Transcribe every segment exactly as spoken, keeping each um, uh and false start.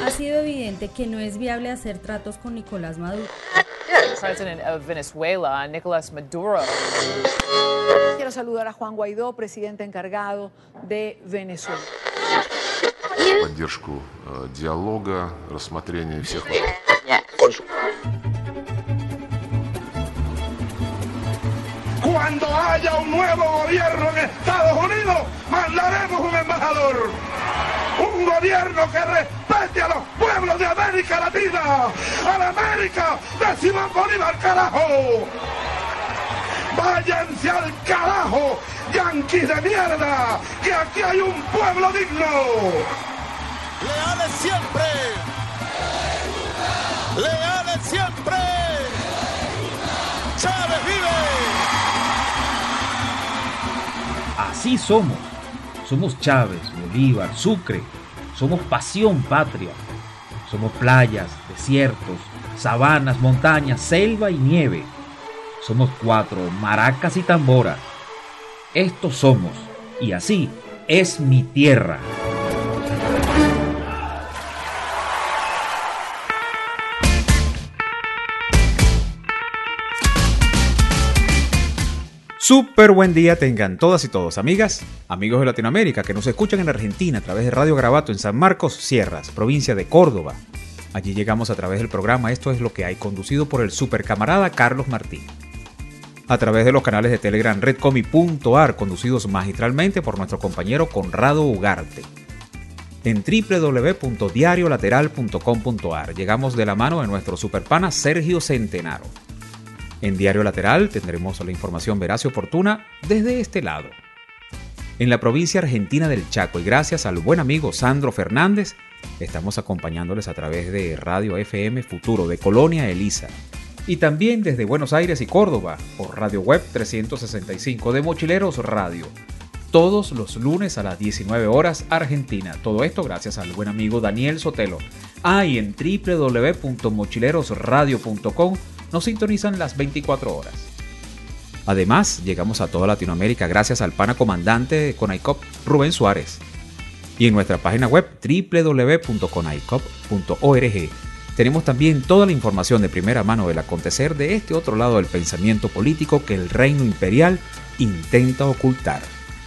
ha sido evidente que no es viable hacer tratos con Nicolás Maduro. President of Venezuela, Nicolás Maduro. Quiero saludar a Juan Guaidó, presidente encargado de Venezuela. Поддержку э, диалога, рассмотрения всех вопросов. Cuando haya un nuevo gobierno en Estados Unidos, mandaremos un embajador. Un gobierno que respete a los pueblos de América Latina, a la América de Simón Bolívar, carajo. Váyanse al carajo, yanquis de mierda, que aquí hay un pueblo digno. Leales siempre. Leales siempre. Chávez vive. Así somos. Somos Chávez, Bolívar, Sucre. Somos pasión patria. Somos playas, desiertos, sabanas, montañas, selva y nieve. Somos cuatro, maracas y tambora. Estos somos, y así es mi tierra. Súper buen día tengan todas y todos, amigas, amigos de Latinoamérica que nos escuchan en Argentina a través de Radio Garabato en San Marcos, Sierras, provincia de Córdoba. Allí llegamos a través del programa Esto es lo que hay, conducido por el supercamarada Carlos Martín. A través de los canales de Telegram redcomi punto ar, conducidos magistralmente por nuestro compañero Conrado Ugarte. En doble u doble u doble u punto diario lateral punto com punto ar llegamos de la mano de nuestro superpana Sergio Centenaro. En Diario Lateral tendremos la información veraz y oportuna desde este lado. En la provincia argentina del Chaco, y gracias al buen amigo Sandro Fernández, estamos acompañándoles a través de Radio F M Futuro de Colonia Elisa. Y también desde Buenos Aires y Córdoba, por Radio Web trescientos sesenta y cinco de Mochileros Radio. Todos los lunes a las diecinueve horas Argentina. Todo esto gracias al buen amigo Daniel Sotelo. Ah, y en doble u doble u doble u punto mochileros radio punto com nos sintonizan las veinticuatro horas. Además, llegamos a toda Latinoamérica gracias al pana comandante de CONAICOP, Rubén Suárez. Y en nuestra página web doble u doble u doble u punto conaicop punto org tenemos también toda la información de primera mano del acontecer de este otro lado del pensamiento político que el reino imperial intenta ocultar.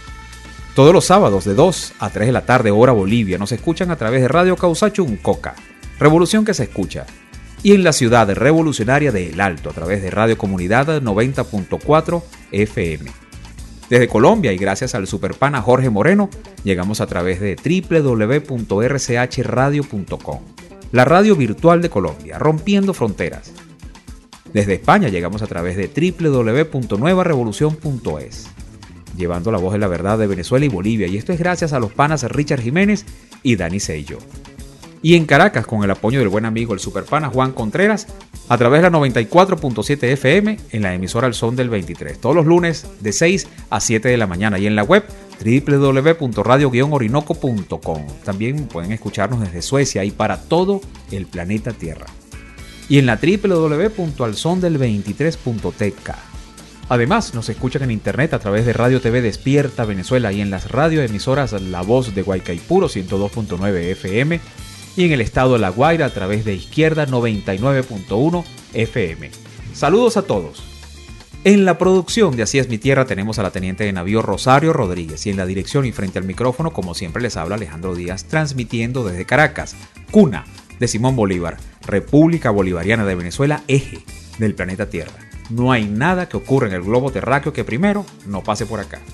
Todos los sábados de dos a tres de la tarde hora Bolivia nos escuchan a través de Radio Causacho Coca, Revolución que se escucha. Y en la ciudad revolucionaria de El Alto a través de Radio Comunidad noventa punto cuatro F M. Desde Colombia y gracias al superpana Jorge Moreno, llegamos a través de doble u doble u doble u punto r c h radio punto com, la radio virtual de Colombia, rompiendo fronteras. Desde España llegamos a través de doble u doble u doble u punto nueva revolución punto es, llevando la voz de la verdad de Venezuela y Bolivia, y esto es gracias a los panas Richard Jiménez y Dani Seillo. Y en Caracas, con el apoyo del buen amigo el superpana Juan Contreras, a través de la noventa y cuatro punto siete F M en la emisora El Son del veintitrés, todos los lunes de seis a siete de la mañana, y en la web doble u doble u doble u punto radio orinoco punto com. También pueden escucharnos desde Suecia y para todo el planeta Tierra. Y en la doble u doble u doble u punto al son del veintitrés punto t k. Además, nos escuchan en internet a través de Radio T V Despierta Venezuela y en las radioemisoras La Voz de Guaycaipuro ciento dos punto nueve F M, y en el estado de La Guaira a través de Izquierda noventa y nueve punto uno F M. Saludos a todos. En la producción de Así es mi tierra tenemos a la teniente de navío Rosario Rodríguez, y en la dirección y frente al micrófono, como siempre, les habla Alejandro Díaz, transmitiendo desde Caracas, cuna de Simón Bolívar, República Bolivariana de Venezuela, eje del planeta Tierra. No hay nada que ocurra en el globo terráqueo que primero no pase por acá.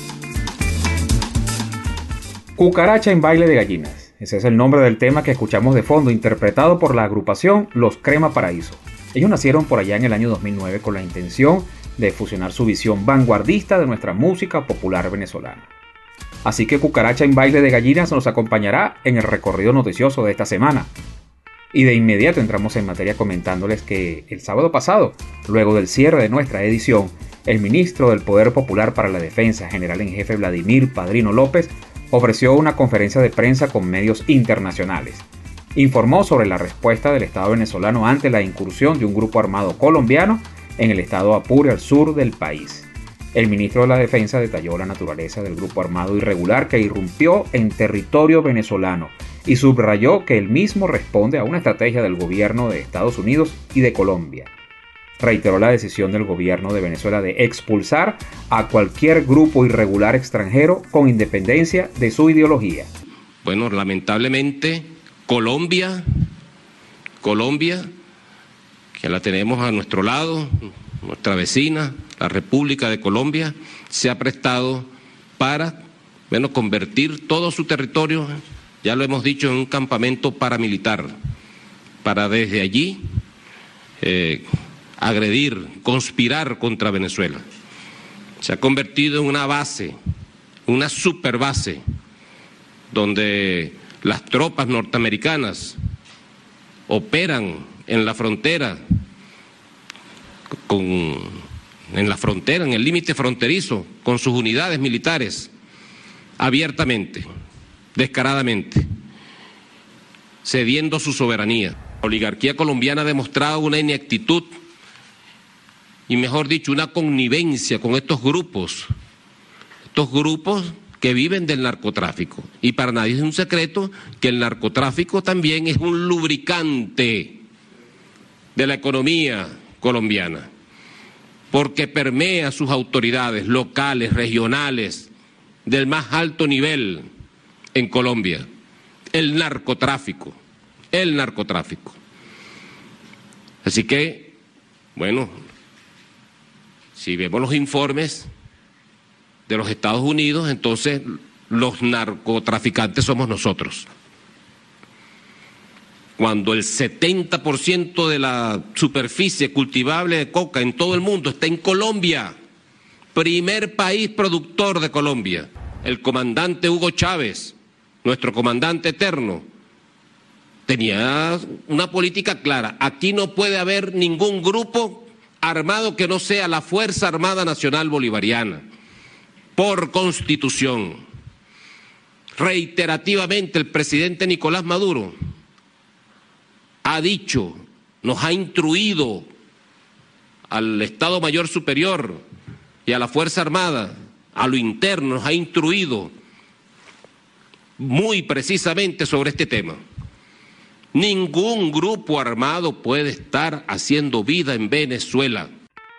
Cucaracha en baile de gallinas. Ese es el nombre del tema que escuchamos de fondo, interpretado por la agrupación Los Crema Paraíso. Ellos nacieron por allá en el año dos mil nueve con la intención de fusionar su visión vanguardista de nuestra música popular venezolana. Así que Cucaracha en baile de gallinas nos acompañará en el recorrido noticioso de esta semana. Y de inmediato entramos en materia comentándoles que el sábado pasado, luego del cierre de nuestra edición, el ministro del Poder Popular para la Defensa, general en jefe Vladimir Padrino López, ofreció una conferencia de prensa con medios internacionales. Informó sobre la respuesta del Estado venezolano ante la incursión de un grupo armado colombiano en el estado Apure, al sur del país. El ministro de la Defensa detalló la naturaleza del grupo armado irregular que irrumpió en territorio venezolano y subrayó que el mismo responde a una estrategia del gobierno de Estados Unidos y de Colombia. Reiteró la decisión del gobierno de Venezuela de expulsar a cualquier grupo irregular extranjero con independencia de su ideología. Bueno, lamentablemente Colombia, Colombia, que la tenemos a nuestro lado, nuestra vecina, la República de Colombia, se ha prestado para, bueno, convertir todo su territorio, ya lo hemos dicho, en un campamento paramilitar, para desde allí eh, agredir, conspirar contra Venezuela. Se ha convertido en una base, una superbase, donde las tropas norteamericanas operan en la frontera, con, en la frontera, en el límite fronterizo, con sus unidades militares, abiertamente, descaradamente, cediendo su soberanía. La oligarquía colombiana ha demostrado una ineptitud y, mejor dicho, una connivencia con estos grupos, estos grupos que viven del narcotráfico. Y para nadie es un secreto que el narcotráfico también es un lubricante de la economía colombiana, porque permea sus autoridades locales, regionales, del más alto nivel en Colombia. El narcotráfico, el narcotráfico. Así que, bueno, si vemos los informes de los Estados Unidos, entonces los narcotraficantes somos nosotros. Cuando el setenta por ciento de la superficie cultivable de coca en todo el mundo está en Colombia, primer país productor de Colombia. El comandante Hugo Chávez, nuestro comandante eterno, tenía una política clara. Aquí no puede haber ningún grupo armado que no sea la Fuerza Armada Nacional Bolivariana, por Constitución. Reiterativamente el presidente Nicolás Maduro ha dicho, nos ha instruido al Estado Mayor Superior y a la Fuerza Armada, a lo interno, nos ha instruido muy precisamente sobre este tema. Ningún grupo armado puede estar haciendo vida en Venezuela.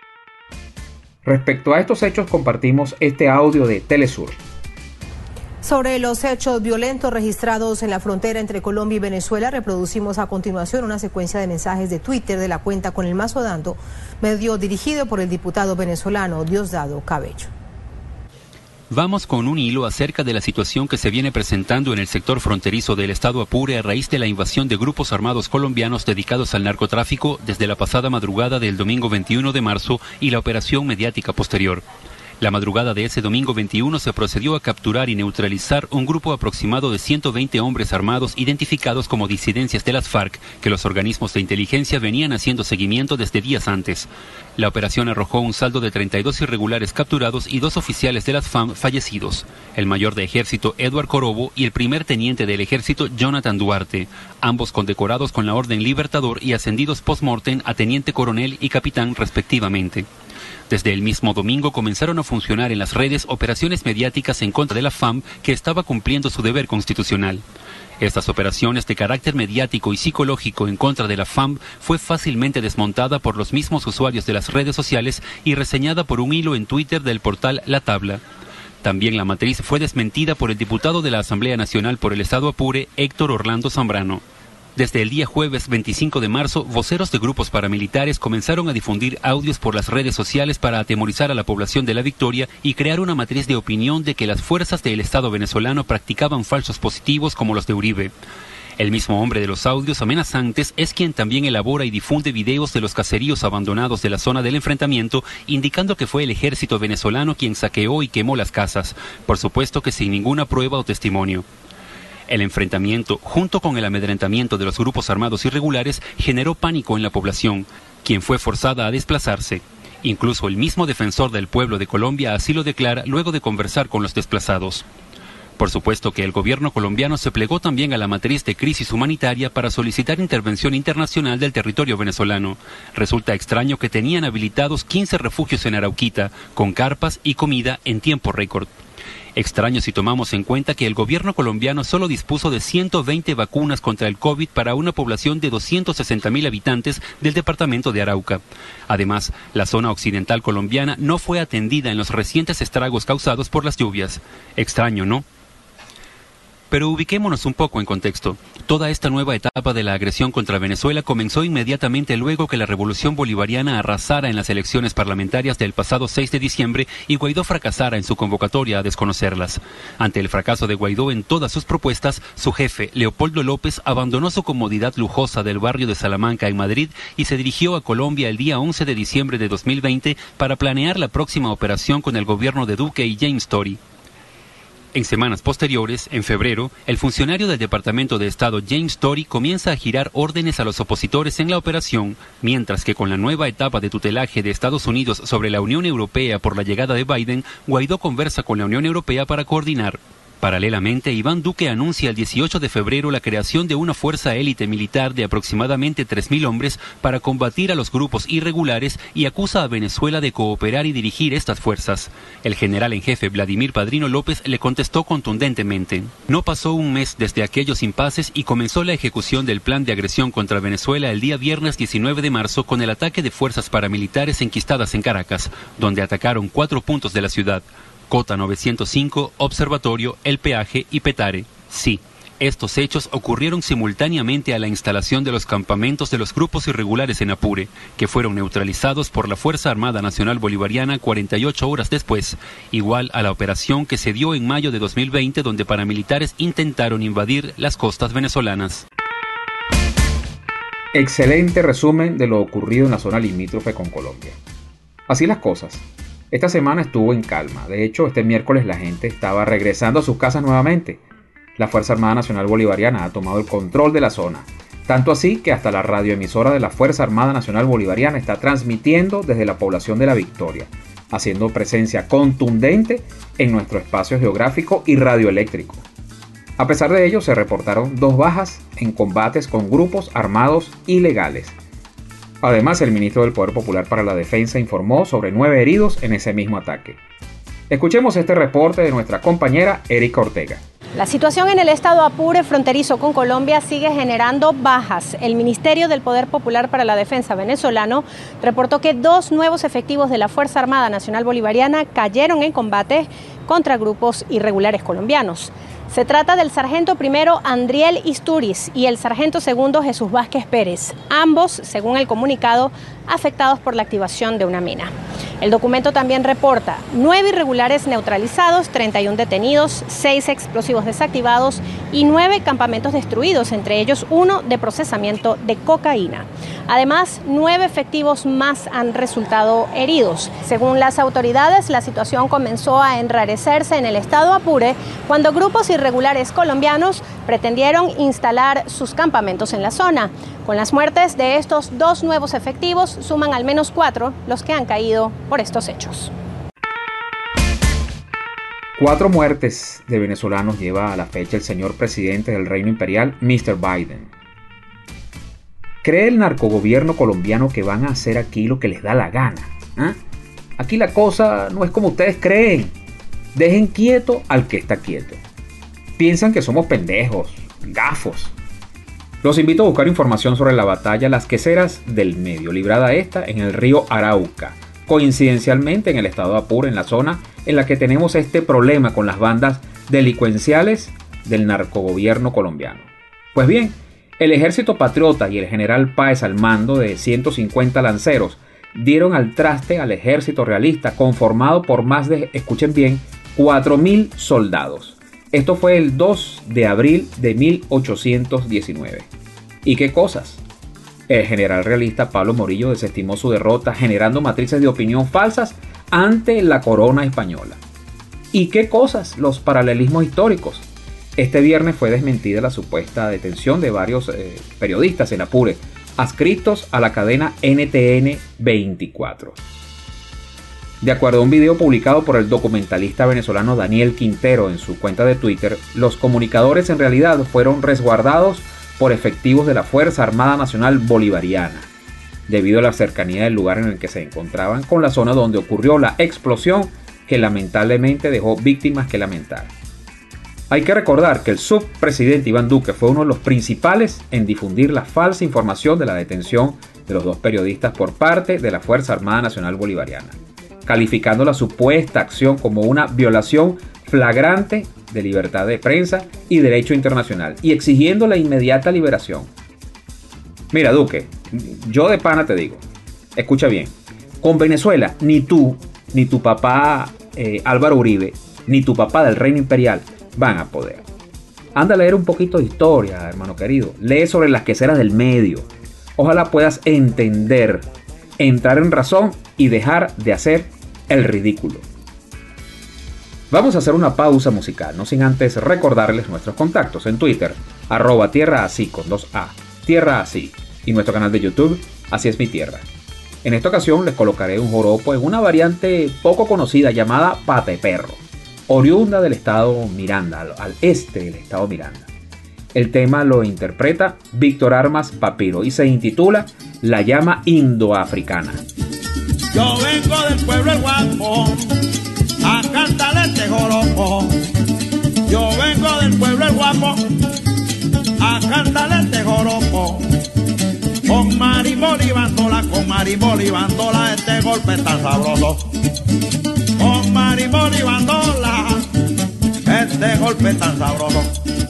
Respecto a estos hechos, compartimos este audio de Telesur. Sobre los hechos violentos registrados en la frontera entre Colombia y Venezuela, reproducimos a continuación una secuencia de mensajes de Twitter de la cuenta Con el Mazo Dando, medio dirigido por el diputado venezolano Diosdado Cabello. Vamos con un hilo acerca de la situación que se viene presentando en el sector fronterizo del estado Apure a raíz de la invasión de grupos armados colombianos dedicados al narcotráfico desde la pasada madrugada del domingo veintiuno de marzo y la operación mediática posterior. La madrugada de ese domingo veintiuno se procedió a capturar y neutralizar un grupo aproximado de ciento veinte hombres armados identificados como disidencias de las FARC, que los organismos de inteligencia venían haciendo seguimiento desde días antes. La operación arrojó un saldo de treinta y dos irregulares capturados y dos oficiales de las F A M fallecidos, el mayor de ejército Edward Corobo y el primer teniente del ejército Jonathan Duarte, ambos condecorados con la Orden Libertador y ascendidos post-mortem a teniente coronel y capitán respectivamente. Desde el mismo domingo comenzaron a funcionar en las redes operaciones mediáticas en contra de la F A M, que estaba cumpliendo su deber constitucional. Estas operaciones de carácter mediático y psicológico en contra de la F A M fue fácilmente desmontada por los mismos usuarios de las redes sociales y reseñada por un hilo en Twitter del portal La Tabla. También la matriz fue desmentida por el diputado de la Asamblea Nacional por el Estado Apure, Héctor Orlando Zambrano. Desde el día jueves veinticinco de marzo, voceros de grupos paramilitares comenzaron a difundir audios por las redes sociales para atemorizar a la población de La Victoria y crear una matriz de opinión de que las fuerzas del Estado venezolano practicaban falsos positivos como los de Uribe. El mismo hombre de los audios amenazantes es quien también elabora y difunde videos de los caseríos abandonados de la zona del enfrentamiento, indicando que fue el ejército venezolano quien saqueó y quemó las casas, por supuesto que sin ninguna prueba o testimonio. El enfrentamiento, junto con el amedrentamiento de los grupos armados irregulares, generó pánico en la población, quien fue forzada a desplazarse. Incluso el mismo defensor del pueblo de Colombia así lo declara luego de conversar con los desplazados. Por supuesto que el gobierno colombiano se plegó también a la matriz de crisis humanitaria para solicitar intervención internacional del territorio venezolano. Resulta extraño que tenían habilitados quince refugios en Arauquita, con carpas y comida en tiempo récord. Extraño si tomamos en cuenta que el gobierno colombiano solo dispuso de ciento veinte vacunas contra el COVID para una población de doscientos sesenta mil habitantes del departamento de Arauca. Además, la zona occidental colombiana no fue atendida en los recientes estragos causados por las lluvias. Extraño, ¿no? Pero ubiquémonos un poco en contexto. Toda esta nueva etapa de la agresión contra Venezuela comenzó inmediatamente luego que la revolución bolivariana arrasara en las elecciones parlamentarias del pasado seis de diciembre y Guaidó fracasara en su convocatoria a desconocerlas. Ante el fracaso de Guaidó en todas sus propuestas, su jefe, Leopoldo López, abandonó su comodidad lujosa del barrio de Salamanca en Madrid y se dirigió a Colombia el día once de diciembre de dos mil veinte para planear la próxima operación con el gobierno de Duque y James Tory. En semanas posteriores, en febrero, el funcionario del Departamento de Estado James Tory comienza a girar órdenes a los opositores en la operación, mientras que con la nueva etapa de tutelaje de Estados Unidos sobre la Unión Europea por la llegada de Biden, Guaidó conversa con la Unión Europea para coordinar. Paralelamente, Iván Duque anuncia el dieciocho de febrero la creación de una fuerza élite militar de aproximadamente tres mil hombres para combatir a los grupos irregulares y acusa a Venezuela de cooperar y dirigir estas fuerzas. El general en jefe Vladimir Padrino López le contestó contundentemente. No pasó un mes desde aquellos impases y comenzó la ejecución del plan de agresión contra Venezuela el día viernes diecinueve de marzo con el ataque de fuerzas paramilitares enquistadas en Caracas, donde atacaron cuatro puntos de la ciudad: Cota novecientos cinco, Observatorio, El Peaje y Petare. Sí, estos hechos ocurrieron simultáneamente a la instalación de los campamentos de los grupos irregulares en Apure, que fueron neutralizados por la Fuerza Armada Nacional Bolivariana cuarenta y ocho horas después, igual a la operación que se dio en mayo de dos mil veinte, donde paramilitares intentaron invadir las costas venezolanas. Excelente resumen de lo ocurrido en la zona limítrofe con Colombia. Así las cosas. Esta semana estuvo en calma. De hecho, este miércoles la gente estaba regresando a sus casas nuevamente. La Fuerza Armada Nacional Bolivariana ha tomado el control de la zona. Tanto así que hasta la radioemisora de la Fuerza Armada Nacional Bolivariana está transmitiendo desde la población de La Victoria, haciendo presencia contundente en nuestro espacio geográfico y radioeléctrico. A pesar de ello, se reportaron dos bajas en combates con grupos armados ilegales. Además, el ministro del Poder Popular para la Defensa informó sobre nueve heridos en ese mismo ataque. Escuchemos este reporte de nuestra compañera Erika Ortega. La situación en el estado Apure, fronterizo con Colombia, sigue generando bajas. El Ministerio del Poder Popular para la Defensa venezolano reportó que dos nuevos efectivos de la Fuerza Armada Nacional Bolivariana cayeron en combate contra grupos irregulares colombianos. Se trata del sargento primero Andriel Isturiz y el sargento segundo Jesús Vázquez Pérez, ambos, según el comunicado, afectados por la activación de una mina. El documento también reporta nueve irregulares neutralizados, treinta y uno detenidos, seis explosivos desactivados y nueve campamentos destruidos, entre ellos uno de procesamiento de cocaína. Además, nueve efectivos más han resultado heridos. Según las autoridades, la situación comenzó a enrarecerse en el estado Apure cuando grupos irregulares colombianos pretendieron instalar sus campamentos en la zona. Con las muertes de estos dos nuevos efectivos, suman al menos cuatro los que han caído por estos hechos. Cuatro muertes de venezolanos lleva a la fecha el señor presidente del Reino Imperial, mister Biden. ¿Cree el narcogobierno colombiano que van a hacer aquí lo que les da la gana? ¿Ah? Aquí la cosa no es como ustedes creen. Dejen quieto al que está quieto. Piensan que somos pendejos, gafos. Los invito a buscar información sobre la batalla Las Queseras del Medio, librada esta en el río Arauca, coincidencialmente en el estado de Apure, en la zona en la que tenemos este problema con las bandas delincuenciales del narcogobierno colombiano. Pues bien, el ejército patriota y el general Páez al mando de ciento cincuenta lanceros dieron al traste al ejército realista conformado por más de, escuchen bien, cuatro mil soldados. Esto fue el dos de abril de mil ochocientos diecinueve. ¿Y qué cosas? El general realista Pablo Morillo desestimó su derrota generando matrices de opinión falsas ante la corona española. ¿Y qué cosas? Los paralelismos históricos. Este viernes fue desmentida la supuesta detención de varios eh, periodistas en Apure, adscritos a la cadena N T N veinticuatro. De acuerdo a un video publicado por el documentalista venezolano Daniel Quintero en su cuenta de Twitter, los comunicadores en realidad fueron resguardados por efectivos de la Fuerza Armada Nacional Bolivariana, debido a la cercanía del lugar en el que se encontraban con la zona donde ocurrió la explosión que lamentablemente dejó víctimas que lamentar. Hay que recordar que el subpresidente Iván Duque fue uno de los principales en difundir la falsa información de la detención de los dos periodistas por parte de la Fuerza Armada Nacional Bolivariana, calificando la supuesta acción como una violación flagrante de libertad de prensa y derecho internacional, y exigiendo la inmediata liberación. Mira, Duque, yo de pana te digo, escucha bien, con Venezuela ni tú, ni tu papá eh, Álvaro Uribe, ni tu papá del Reino Imperial van a poder. Anda a leer un poquito de historia, hermano querido. Lee sobre las queseras del medio. Ojalá puedas entender, entrar en razón y dejar de hacer el ridículo. Vamos a hacer una pausa musical, no sin antes recordarles nuestros contactos en Twitter, arroba tierra así con dos A, tierra así, y nuestro canal de YouTube, Así es mi tierra. En esta ocasión les colocaré un joropo en una variante poco conocida llamada pata de perro, oriunda del estado Miranda, al, al este del estado Miranda. El tema lo interpreta Víctor Armas Papiro y se intitula La llama indoafricana. Yo vengo del pueblo El Guapo a cantarle este joropo. Yo vengo del pueblo El Guapo a cantarle este joropo. Con maribol y bandola, con maribol y bandola, este golpe tan sabroso. Con maribol y bandola, este golpe tan sabroso.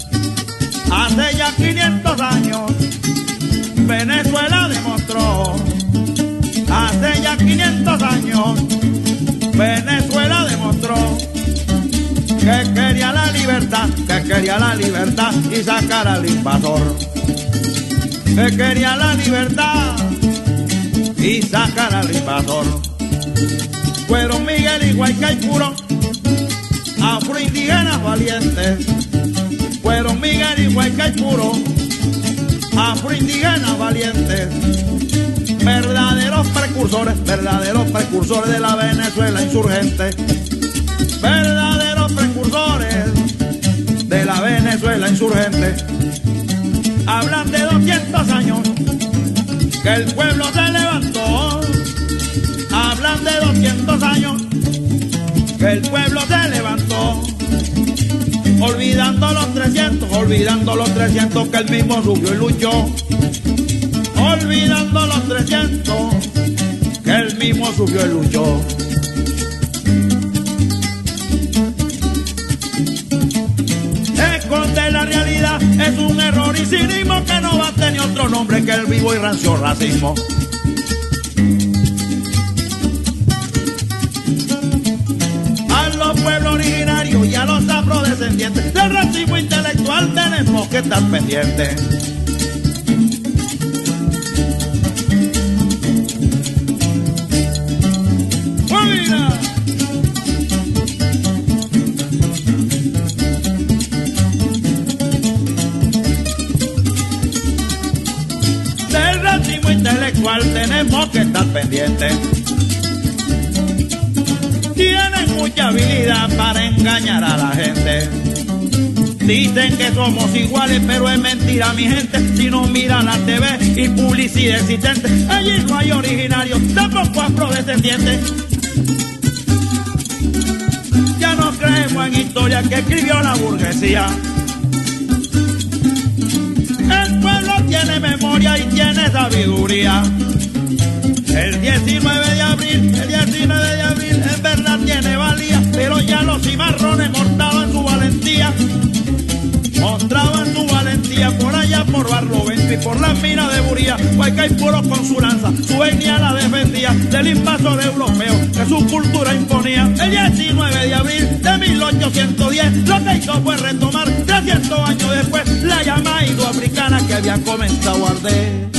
Hace ya quinientos años Venezuela demostró. Hace ya quinientos años Venezuela demostró que quería la libertad, que quería la libertad y sacar al invasor. Que quería la libertad y sacar al invasor. Fueron Miguel y Guaycaipuro, afroindígenas valientes. Fueron Miguel y Guaycaipuro, afroindígenas valientes. Verdaderos precursores, verdaderos precursores de la Venezuela insurgente. Verdaderos precursores de la Venezuela insurgente. Hablan de doscientos años que el pueblo se levantó. Hablan de doscientos años que el pueblo se levantó. Olvidando los trescientos, olvidando los trescientos que él mismo sufrió y luchó. Olvidando los trescientos que él mismo sufrió y luchó. Esconder la realidad es un error y cinismo que no va a tener otro nombre que el vivo y rancio racismo. A los pueblos originarios y a los afrodescendientes del racismo intelectual tenemos que estar pendientes. Tenemos que estar pendientes. Tienen mucha habilidad para engañar a la gente. Dicen que somos iguales, pero es mentira, mi gente. Si no miran la T V y publicidad existente, allí no hay originarios, tampoco afrodescendientes. Ya no creemos en historia que escribió la burguesía. El pueblo tiene memoria y tiene sabiduría. El diecinueve de abril, el diecinueve de abril, en verdad tiene valía, pero ya los cimarrones mostraban su valentía. Mostraban su valentía por allá por Barlovento y por las minas de Buría. Guaycaipuro con su lanza, su etnia la defendía del invasor europeo que su cultura imponía. El diecinueve de abril de mil ochocientos diez lo que hizo fue retomar trescientos años después la llama indoafricana que había comenzado a arder.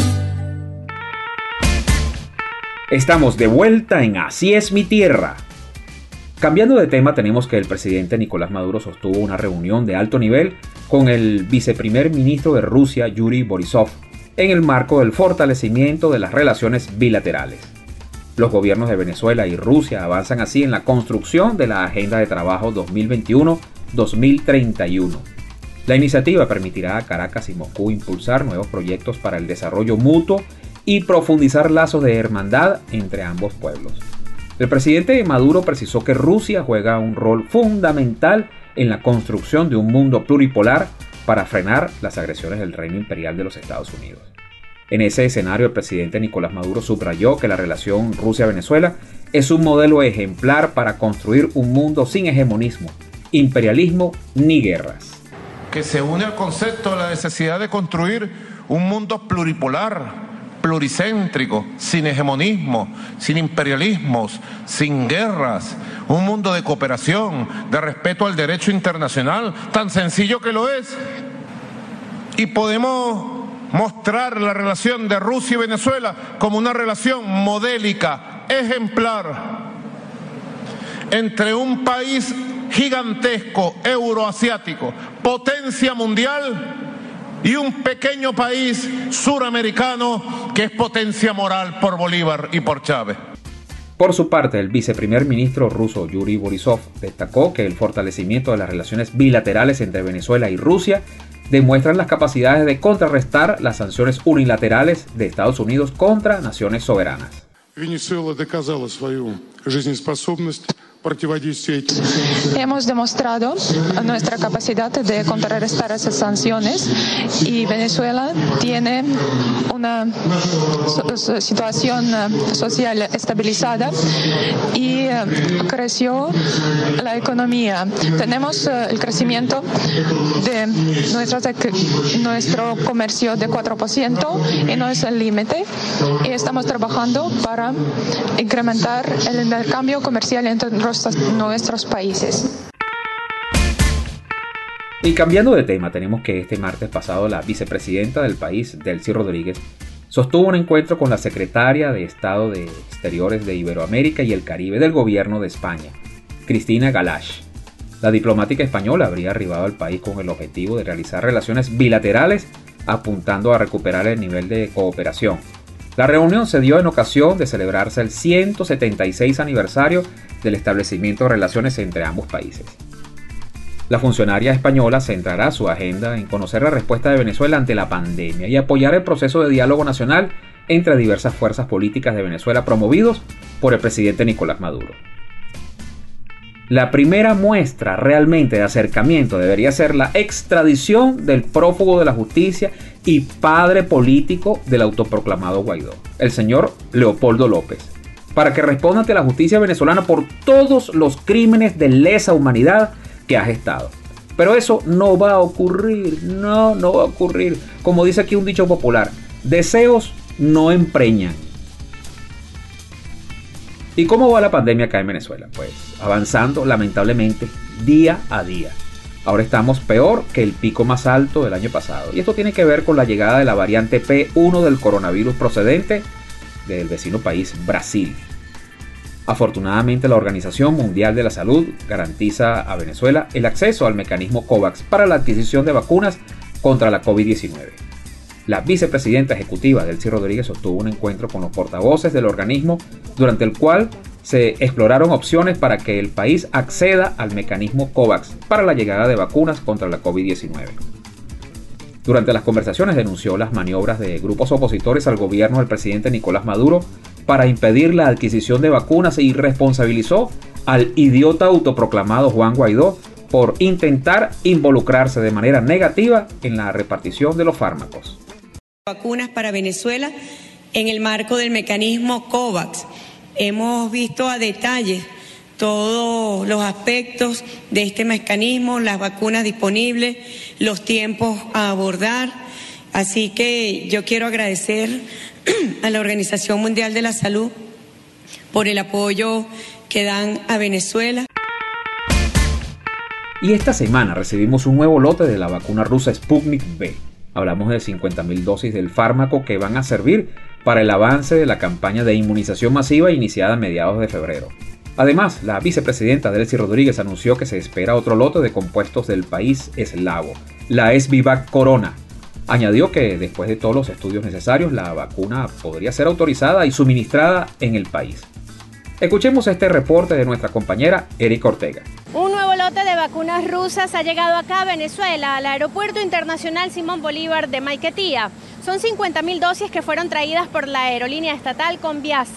Estamos de vuelta en Así es mi tierra. Cambiando de tema, tenemos que el presidente Nicolás Maduro sostuvo una reunión de alto nivel con el viceprimer ministro de Rusia, Yuri Borisov, en el marco del fortalecimiento de las relaciones bilaterales. Los gobiernos de Venezuela y Rusia avanzan así en la construcción de la Agenda de Trabajo dos mil veintiuno a dos mil treinta y uno. La iniciativa permitirá a Caracas y Moscú impulsar nuevos proyectos para el desarrollo mutuo y profundizar lazos de hermandad entre ambos pueblos. El presidente Maduro precisó que Rusia juega un rol fundamental en la construcción de un mundo pluripolar para frenar las agresiones del reino imperial de los Estados Unidos. En ese escenario, el presidente Nicolás Maduro subrayó que la relación Rusia-Venezuela es un modelo ejemplar para construir un mundo sin hegemonismo, imperialismo ni guerras. Que se une al concepto de la necesidad de construir un mundo pluripolar, pluricéntrico, sin hegemonismo, sin imperialismos, sin guerras, un mundo de cooperación, de respeto al derecho internacional, tan sencillo que lo es. Y podemos mostrar la relación de Rusia y Venezuela como una relación modélica, ejemplar, entre un país gigantesco, euroasiático, potencia mundial, y un pequeño país suramericano que es potencia moral por Bolívar y por Chávez. Por su parte, el viceprimer ministro ruso Yuri Borisov destacó que el fortalecimiento de las relaciones bilaterales entre Venezuela y Rusia demuestran las capacidades de contrarrestar las sanciones unilaterales de Estados Unidos contra naciones soberanas. Venezuela доказала свою жизнеспособность. Hemos demostrado nuestra capacidad de contrarrestar esas sanciones y Venezuela tiene una situación social estabilizada y creció la economía. Tenemos el crecimiento de nuestro comercio de cuatro por ciento y no es el límite, y estamos trabajando para incrementar el intercambio comercial entre nuestros países. Y cambiando de tema, tenemos que este martes pasado la vicepresidenta del país, Delcy Rodríguez, sostuvo un encuentro con la secretaria de Estado de Exteriores de Iberoamérica y el Caribe del gobierno de España, Cristina Galash. La diplomática española habría arribado al país con el objetivo de realizar relaciones bilaterales, apuntando a recuperar el nivel de cooperación. La reunión se dio en ocasión de celebrarse el ciento setenta y seis aniversario del establecimiento de relaciones entre ambos países. La funcionaria española centrará su agenda en conocer la respuesta de Venezuela ante la pandemia y apoyar el proceso de diálogo nacional entre diversas fuerzas políticas de Venezuela promovidos por el presidente Nicolás Maduro. La primera muestra realmente de acercamiento debería ser la extradición del prófugo de la justicia y padre político del autoproclamado Guaidó, el señor Leopoldo López, para que responda ante la justicia venezolana por todos los crímenes de lesa humanidad que ha gestado. Pero eso no va a ocurrir, no, no va a ocurrir. Como dice aquí un dicho popular, deseos no empreñan. ¿Y cómo va la pandemia acá en Venezuela? Pues avanzando lamentablemente día a día. Ahora estamos peor que el pico más alto del año pasado. Y esto tiene que ver con la llegada de la variante P uno del coronavirus procedente del vecino país Brasil. Afortunadamente, la Organización Mundial de la Salud garantiza a Venezuela el acceso al mecanismo COVAX para la adquisición de vacunas contra la COVID diecinueve. La vicepresidenta ejecutiva Delcy Rodríguez sostuvo un encuentro con los portavoces del organismo durante el cual se exploraron opciones para que el país acceda al mecanismo COVAX para la llegada de vacunas contra la COVID diecinueve. Durante las conversaciones denunció las maniobras de grupos opositores al gobierno del presidente Nicolás Maduro para impedir la adquisición de vacunas y responsabilizó al idiota autoproclamado Juan Guaidó por intentar involucrarse de manera negativa en la repartición de los fármacos. Vacunas para Venezuela en el marco del mecanismo COVAX. Hemos visto a detalle todos los aspectos de este mecanismo, las vacunas disponibles, los tiempos a abordar. Así que yo quiero agradecer a la Organización Mundial de la Salud por el apoyo que dan a Venezuela. Y esta semana recibimos un nuevo lote de la vacuna rusa Sputnik V. Hablamos de cincuenta mil dosis del fármaco que van a servir para el avance de la campaña de inmunización masiva iniciada a mediados de febrero. Además, la vicepresidenta Delcy Rodríguez anunció que se espera otro lote de compuestos del país eslavo, la Sbivac Corona. Añadió que después de todos los estudios necesarios, la vacuna podría ser autorizada y suministrada en el país. Escuchemos este reporte de nuestra compañera Erika Ortega. Un nuevo lote de vacunas rusas ha llegado acá a Venezuela, al Aeropuerto Internacional Simón Bolívar de Maiquetía. Son cincuenta mil dosis que fueron traídas por la aerolínea estatal Conviasa.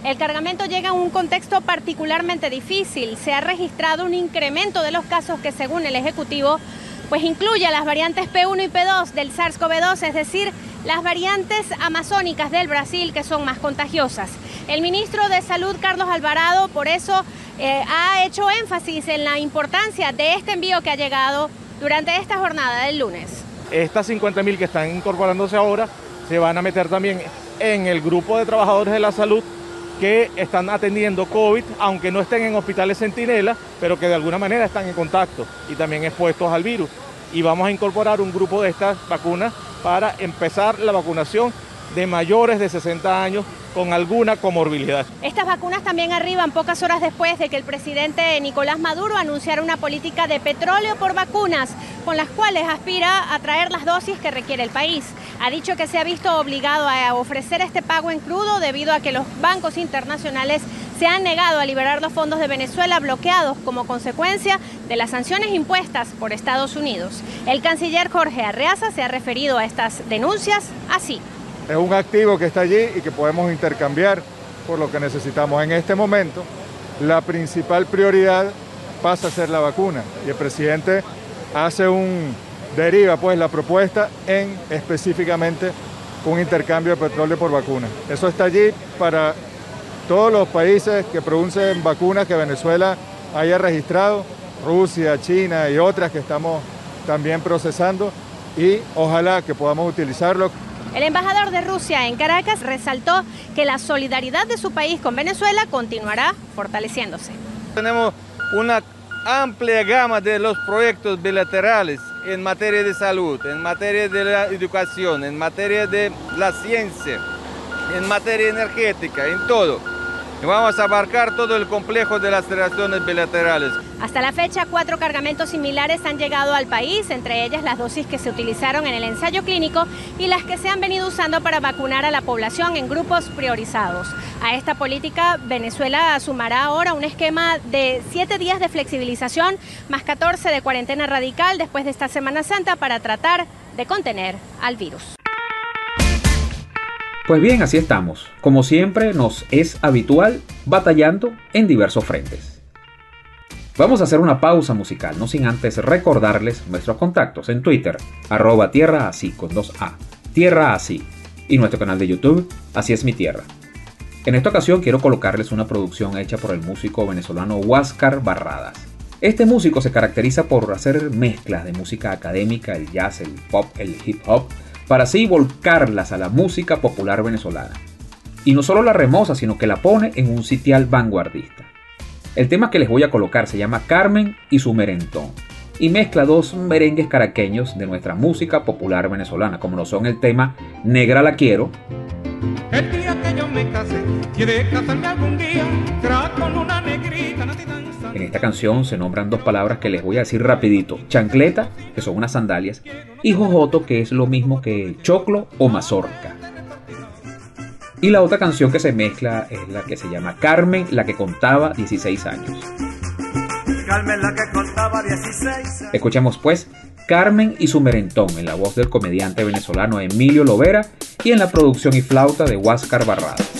El cargamento llega en un contexto particularmente difícil. Se ha registrado un incremento de los casos que, según el Ejecutivo, pues incluye a las variantes P uno y P dos del SARS CoV dos, es decir, las variantes amazónicas del Brasil que son más contagiosas. El ministro de Salud, Carlos Alvarado, por eso eh, ha hecho énfasis en la importancia de este envío que ha llegado durante esta jornada del lunes. Estas cincuenta mil que están incorporándose ahora se van a meter también en el grupo de trabajadores de la salud que están atendiendo COVID, aunque no estén en hospitales Centinela, pero que de alguna manera están en contacto y también expuestos al virus. Y vamos a incorporar un grupo de estas vacunas para empezar la vacunación de mayores de sesenta años con alguna comorbilidad. Estas vacunas también arriban pocas horas después de que el presidente Nicolás Maduro anunciara una política de petróleo por vacunas, con las cuales aspira a traer las dosis que requiere el país. Ha dicho que se ha visto obligado a ofrecer este pago en crudo debido a que los bancos internacionales se han negado a liberar los fondos de Venezuela bloqueados como consecuencia de las sanciones impuestas por Estados Unidos. El canciller Jorge Arreaza se ha referido a estas denuncias así. Es un activo que está allí y que podemos intercambiar por lo que necesitamos. En este momento, la principal prioridad pasa a ser la vacuna y el presidente hace un, deriva pues la propuesta en específicamente un intercambio de petróleo por vacuna. Eso está allí para todos los países que producen vacunas que Venezuela haya registrado, Rusia, China y otras que estamos también procesando, y ojalá que podamos utilizarlo. El embajador de Rusia en Caracas resaltó que la solidaridad de su país con Venezuela continuará fortaleciéndose. Tenemos una amplia gama de los proyectos bilaterales en materia de salud, en materia de la educación, en materia de la ciencia, en materia energética, en todo. Y vamos a abarcar todo el complejo de las relaciones bilaterales. Hasta la fecha, cuatro cargamentos similares han llegado al país, entre ellas las dosis que se utilizaron en el ensayo clínico y las que se han venido usando para vacunar a la población en grupos priorizados. A esta política, Venezuela sumará ahora un esquema de siete días de flexibilización más catorce de cuarentena radical después de esta Semana Santa para tratar de contener al virus. Pues bien, así estamos, como siempre nos es habitual, batallando en diversos frentes. Vamos a hacer una pausa musical, no sin antes recordarles nuestros contactos en Twitter, arroba tierra así con dos A, tierra así, y nuestro canal de YouTube, Así es mi tierra. En esta ocasión quiero colocarles una producción hecha por el músico venezolano Huáscar Barradas. Este músico se caracteriza por hacer mezclas de música académica, el jazz, el pop, el hip hop, para así volcarlas a la música popular venezolana. Y no solo la remoza, sino que la pone en un sitial vanguardista. El tema que les voy a colocar se llama Carmen y su merentón, y mezcla dos merengues caraqueños de nuestra música popular venezolana, como lo son el tema Negra la quiero. El día que yo me case, quiere casarme algún día, será con una negrita. En esta canción se nombran dos palabras que les voy a decir rapidito: chancleta, que son unas sandalias, y jojoto, que es lo mismo que choclo o mazorca. Y la otra canción que se mezcla es la que se llama Carmen, la que contaba dieciséis años. Carmen, la que contaba dieciséis. Escuchemos pues Carmen y su merentón, en la voz del comediante venezolano Emilio Lovera y en la producción y flauta de Huáscar Barradas.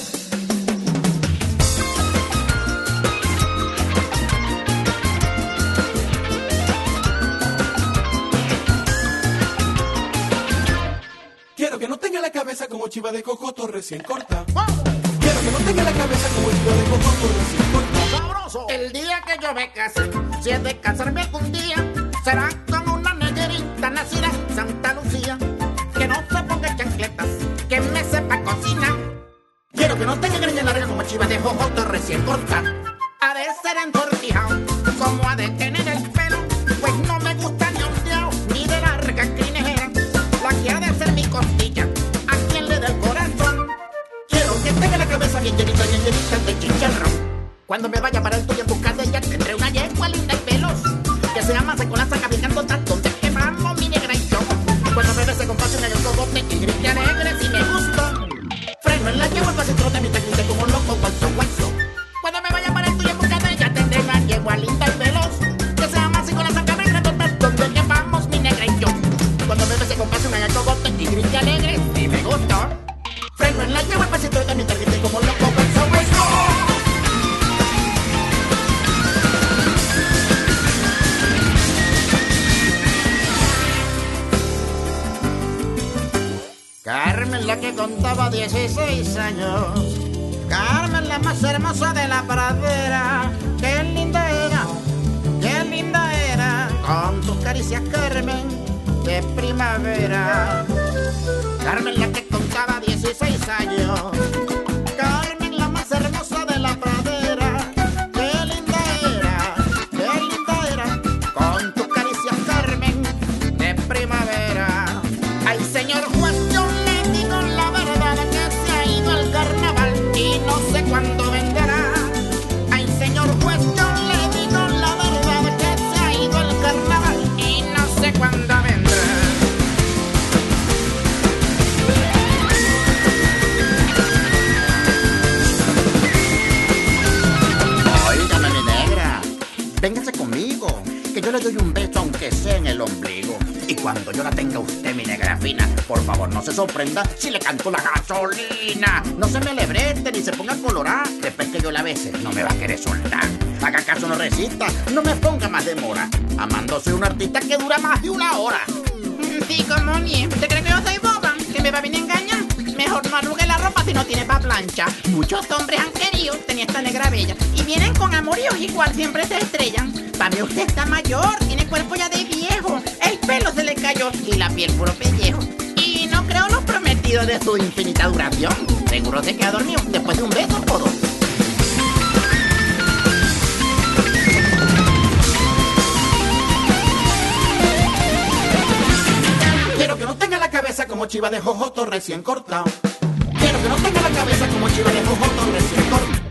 Quiero que no tenga la cabeza como chiva de cocoto recién corta. Quiero que no tenga la cabeza como chiva de cocoto recién corta. ¡Sabroso! El día que yo me case, si he de casarme algún día, será con una negrita nacida en Santa Lucía, que no se ponga chancletas, que me sepa cocinar. Quiero que no tenga greña larga como chiva de jojoto recién corta. Ha de ser entortijado, como ha de tener el pelo, pues no me gusta ni ondeado, ni de larga crinejera. La que ha de ser mi costilla, a quien le dé el corazón. Quiero que tenga la cabeza bien llenita, bien llenita de chicharrón. Cuando me vaya para el tuyo en busca de ella, tendré una yegua linda y veloz, que se amase con la saca bien cantota, donde quemamos mi negra y yo. Cuando me bese con pasión en el cogote y grite alegre si me gusto. Freno en la yegua, pase trote mi teclite como un loco, guaso, guaso. Cuando me vaya para el tuyo en busca de ella, tendré una yegua linda y veloz, que se amase con la saca bien cantota, donde quemamos mi negra y yo. Cuando me bese con pasión en el cogote y grite alegre si me gusto. Freno en la yegua, pase trote mi teclite como un loco, guaso, guaso. Carmen, la que contaba dieciséis años. Carmen, la más hermosa de la pradera. Qué linda era, qué linda era. Con tus caricias, Carmen, de primavera. Carmen, la que contaba dieciséis años. Carmen, la más hermosa de la pradera. Qué linda era, qué linda era. Con tus caricias, Carmen, de primavera. Ay, señor juez, yo le digo la verdad que se ha ido al carnaval y no sé cuándo vendrá. Ay, señor juez, yo le digo la verdad que se ha ido al carnaval y no sé cuándo vendrá. Óigame, mi negra, véngase conmigo, que yo le doy un beso aunque sea en el ombligo. Y cuando yo la tenga usted, mi negra fina, por favor no se sorprenda si le canto la gasolina. No se me alebrete ni se ponga a colorar. Después que yo la bese, no me va a querer soltar. Haga caso, no resista, no me ponga más demora. Amando soy un artista que dura más de una hora. Sí, como ni, ¿te crees que yo soy boba? ¿Que me va a venir a engañar? Mejor no arrugue la ropa si no tiene pa' plancha. Muchos hombres han querido tener esta negra bella y vienen con amoríos igual, siempre se estrellan. Pa' mí usted está mayor, tiene cuerpo ya de viejo, el pelo se le cayó y la piel puro pellejo. Y no creo los prometidos de su infinita duración. Seguro se queda dormido después de un beso o dos. Quiero que no tenga la cabeza como chiva de jojoto recién cortado. Quiero que no tenga la cabeza como chiva de jojoto recién cortado.